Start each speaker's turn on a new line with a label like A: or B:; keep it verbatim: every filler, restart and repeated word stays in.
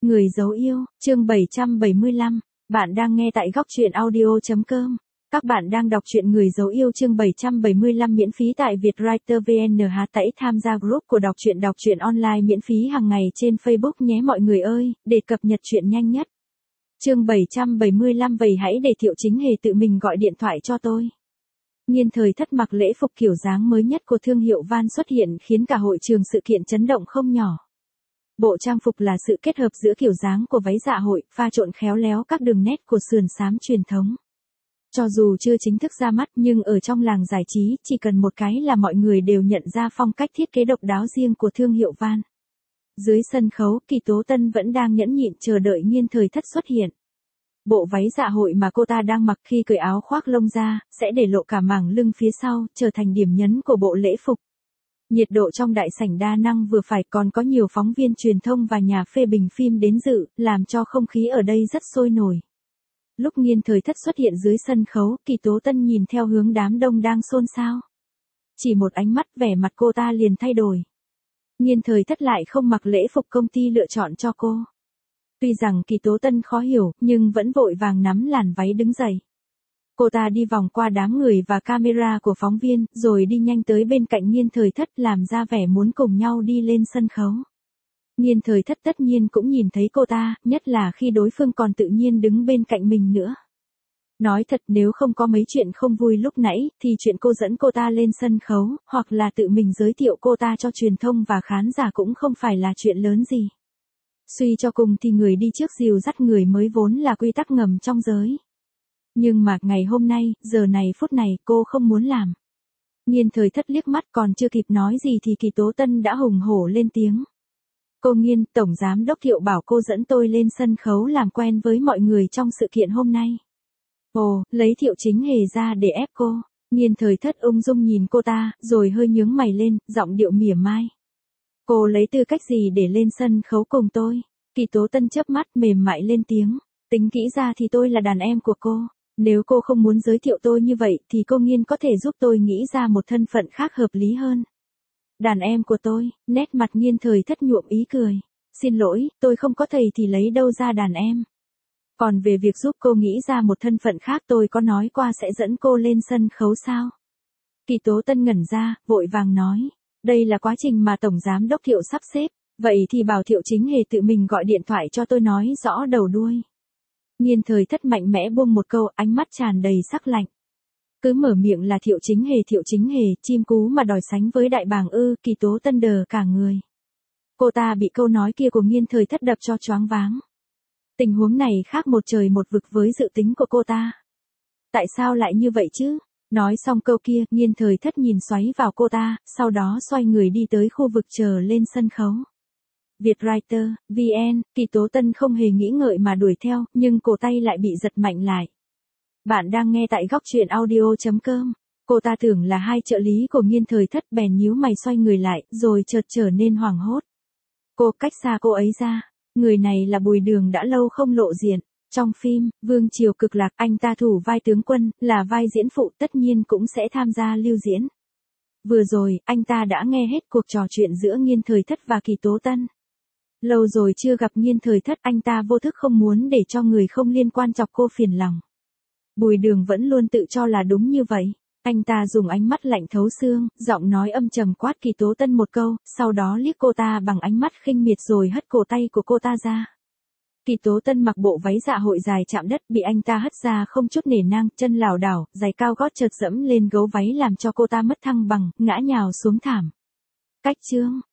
A: Người dấu yêu, chương bảy trăm bảy mươi lăm, bạn đang nghe tại góc truyện audio.com. Các bạn đang đọc truyện Người dấu yêu chương bảy trăm bảy mươi lăm miễn phí tại Vietwriter vê en. Hãy tham gia group của đọc truyện đọc truyện online miễn phí hàng ngày trên Facebook nhé mọi người ơi, để cập nhật truyện nhanh nhất. Chương bảy trăm bảy mươi lăm vậy hãy để Thiệu Chính Hề tự mình gọi điện thoại cho tôi. Nhiên Thời Thất mặc lễ phục kiểu dáng mới nhất của thương hiệu Van xuất hiện khiến cả hội trường sự kiện chấn động không nhỏ. Bộ trang phục là sự kết hợp giữa kiểu dáng của váy dạ hội, pha trộn khéo léo các đường nét của sườn xám truyền thống. Cho dù chưa chính thức ra mắt nhưng ở trong làng giải trí, chỉ cần một cái là mọi người đều nhận ra phong cách thiết kế độc đáo riêng của thương hiệu Van. Dưới sân khấu, Kỳ Tố Tân vẫn đang nhẫn nhịn chờ đợi Nhiên Thời Thất xuất hiện. Bộ váy dạ hội mà cô ta đang mặc khi cởi áo khoác lông ra, sẽ để lộ cả mảng lưng phía sau, trở thành điểm nhấn của bộ lễ phục. Nhiệt độ trong đại sảnh đa năng vừa phải, còn có nhiều phóng viên truyền thông và nhà phê bình phim đến dự, làm cho không khí ở đây rất sôi nổi. Lúc Nhiên Thời Thất xuất hiện dưới sân khấu, Kỳ Tố Tân nhìn theo hướng đám đông đang xôn xao. Chỉ một ánh mắt, vẻ mặt cô ta liền thay đổi. Nhiên Thời Thất lại không mặc lễ phục công ty lựa chọn cho cô. Tuy rằng Kỳ Tố Tân khó hiểu, nhưng vẫn vội vàng nắm làn váy đứng dậy. Cô ta đi vòng qua đám người và camera của phóng viên, rồi đi nhanh tới bên cạnh Nhiên Thời Thất làm ra vẻ muốn cùng nhau đi lên sân khấu. Nhiên Thời Thất tất nhiên cũng nhìn thấy cô ta, nhất là khi đối phương còn tự nhiên đứng bên cạnh mình nữa. Nói thật, nếu không có mấy chuyện không vui lúc nãy, thì chuyện cô dẫn cô ta lên sân khấu, hoặc là tự mình giới thiệu cô ta cho truyền thông và khán giả cũng không phải là chuyện lớn gì. Suy cho cùng thì người đi trước dìu dắt người mới vốn là quy tắc ngầm trong giới. Nhưng mà ngày hôm nay, giờ này phút này cô không muốn làm. Nhiên Thời Thất liếc mắt còn chưa kịp nói gì thì Kỳ Tố Tân đã hùng hổ lên tiếng. Cô Nhiên, Tổng Giám Đốc Thiệu bảo cô dẫn tôi lên sân khấu làm quen với mọi người trong sự kiện hôm nay. Ồ, lấy Thiệu Chính Hề ra để ép cô. Nhiên Thời Thất ung dung nhìn cô ta, rồi hơi nhướng mày lên, giọng điệu mỉa mai. Cô lấy tư cách gì để lên sân khấu cùng tôi? Kỳ Tố Tân chớp mắt mềm mại lên tiếng. Tính kỹ ra thì tôi là đàn em của cô. Nếu cô không muốn giới thiệu tôi như vậy thì cô Nhiên có thể giúp tôi nghĩ ra một thân phận khác hợp lý hơn. Đàn em của tôi, nét mặt Nhiên Thời Thất nhuộm ý cười. Xin lỗi, tôi không có thầy thì lấy đâu ra đàn em. Còn về việc giúp cô nghĩ ra một thân phận khác tôi có nói qua sẽ dẫn cô lên sân khấu sao? Kỳ Tố Tân ngẩn ra, vội vàng nói. Đây là quá trình mà Tổng Giám Đốc Thiệu sắp xếp. Vậy thì bảo Thiệu Chính Hề tự mình gọi điện thoại cho tôi nói rõ đầu đuôi. Nhiên Thời Thất mạnh mẽ buông một câu, ánh mắt tràn đầy sắc lạnh. Cứ mở miệng là Thiệu Chính Hề Thiệu Chính Hề, chim cú mà đòi sánh với đại bàng ư. Kỳ Tố Tân đờ cả người. Cô ta bị câu nói kia của Nhiên Thời Thất đập cho choáng váng. Tình huống này khác một trời một vực với dự tính của cô ta. Tại sao lại như vậy chứ? Nói xong câu kia, Nhiên Thời Thất nhìn xoáy vào cô ta, sau đó xoay người đi tới khu vực chờ lên sân khấu. Vietwriter vê en, Kỳ Tố Tân không hề nghĩ ngợi mà đuổi theo, nhưng cổ tay lại bị giật mạnh lại. Bạn đang nghe tại góc truyện audio.com. Cô ta tưởng là hai trợ lý của Nhiên Thời Thất bèn nhíu mày xoay người lại, rồi chợt trở nên hoảng hốt. Cô cách xa cô ấy ra. Người này là Bùi Đường đã lâu không lộ diện. Trong phim, Vương Triều Cực Lạc, anh ta thủ vai tướng quân, là vai diễn phụ tất nhiên cũng sẽ tham gia lưu diễn. Vừa rồi, anh ta đã nghe hết cuộc trò chuyện giữa Nhiên Thời Thất và Kỳ Tố Tân. Lâu rồi chưa gặp Nhiên Thời Thất, anh ta vô thức không muốn để cho người không liên quan chọc cô phiền lòng. Bùi Đường vẫn luôn tự cho là đúng như vậy. Anh ta dùng ánh mắt lạnh thấu xương, giọng nói âm trầm quát Kỳ Tố Tân một câu, sau đó liếc cô ta bằng ánh mắt khinh miệt rồi hất cổ tay của cô ta ra. Kỳ Tố Tân mặc bộ váy dạ hội dài chạm đất bị anh ta hất ra không chút nể nang, chân lảo đảo, giày cao gót chợt dẫm lên gấu váy làm cho cô ta mất thăng bằng, ngã nhào xuống thảm. Cách chương,